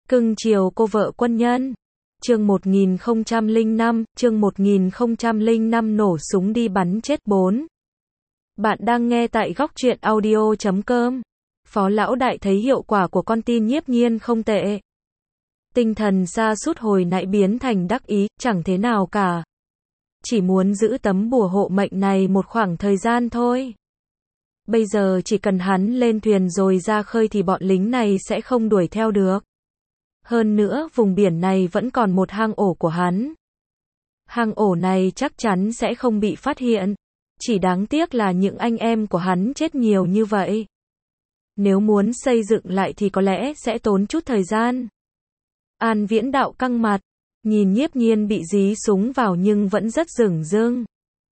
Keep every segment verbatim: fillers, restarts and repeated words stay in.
Cưng chiều cô vợ quân nhân. Chương một nghìn không trăm lẻ năm, chương một nghìn không trăm lẻ năm nổ súng đi bắn chết bốn. Bạn đang nghe tại góc truyện audio chấm com. Phó lão đại thấy hiệu quả của con tin nhiếp nhiên không tệ. Tinh thần sa sút hồi nãy biến thành đắc ý, chẳng thế nào cả. Chỉ muốn giữ tấm bùa hộ mệnh này một khoảng thời gian thôi. Bây giờ chỉ cần hắn lên thuyền rồi ra khơi thì bọn lính này sẽ không đuổi theo được. Hơn nữa, vùng biển này vẫn còn một hang ổ của hắn. Hang ổ này chắc chắn sẽ không bị phát hiện. Chỉ đáng tiếc là những anh em của hắn chết nhiều như vậy. Nếu muốn xây dựng lại thì có lẽ sẽ tốn chút thời gian. An Viễn Đạo căng mặt, nhìn Nhiếp Nhiên bị dí súng vào nhưng vẫn rất dửng dưng.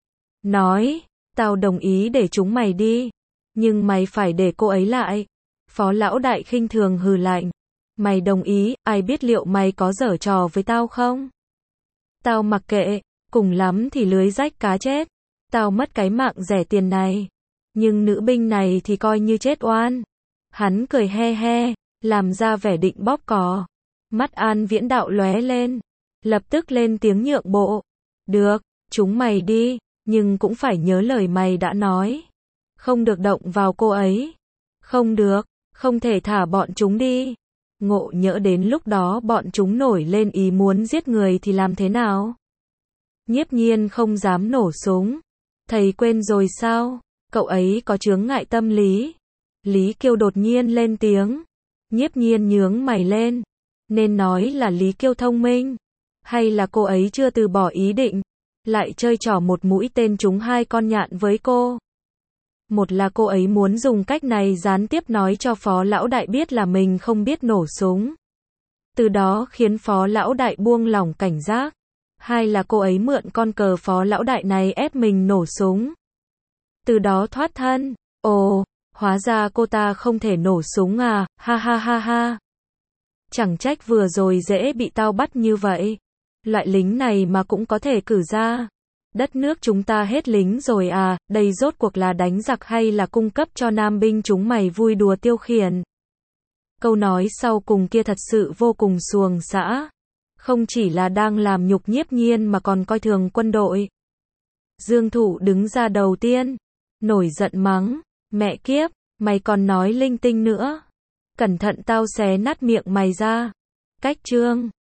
Nói, tao đồng ý để chúng mày đi, nhưng mày phải để cô ấy lại. Phó lão đại khinh thường hừ lạnh. Mày đồng ý, ai biết liệu mày có giở trò với tao không? Tao mặc kệ, cùng lắm thì lưới rách cá chết. Tao mất cái mạng rẻ tiền này. Nhưng nữ binh này thì coi như chết oan. Hắn cười he he, làm ra vẻ định bóp cò. Mắt An Viễn Đạo lóe lên, lập tức lên tiếng nhượng bộ. Được, chúng mày đi, nhưng cũng phải nhớ lời mày đã nói. Không được động vào cô ấy. Không được, không thể thả bọn chúng đi. Ngộ nhỡ đến lúc đó bọn chúng nổi lên ý muốn giết người thì làm thế nào? Nhiếp Nhiên không dám nổ súng. Thầy quên rồi sao? Cậu ấy có chướng ngại tâm lý. Lý Kiêu đột nhiên lên tiếng. Nhiếp Nhiên nhướng mày lên. Nên nói là Lý Kiêu thông minh. Hay là cô ấy chưa từ bỏ ý định. Lại chơi trò một mũi tên trúng hai con nhạn với cô. Một là cô ấy muốn dùng cách này gián tiếp nói cho phó lão đại biết là mình không biết nổ súng. Từ đó khiến phó lão đại buông lỏng cảnh giác. Hai là cô ấy mượn con cờ phó lão đại này ép mình nổ súng. Từ đó thoát thân. Ồ, hóa ra cô ta không thể nổ súng à, ha ha ha ha. Chẳng trách vừa rồi dễ bị tao bắt như vậy. Loại lính này mà cũng có thể cử ra. Đất nước chúng ta hết lính rồi à, đây rốt cuộc là đánh giặc hay là cung cấp cho nam binh chúng mày vui đùa tiêu khiển. Câu nói sau cùng kia thật sự vô cùng xuồng xã. Không chỉ là đang làm nhục Nhiếp Nhiên mà còn coi thường quân đội. Dương Thụ đứng ra đầu tiên, nổi giận mắng, mẹ kiếp, mày còn nói linh tinh nữa. Cẩn thận tao xé nát miệng mày ra. Cách chương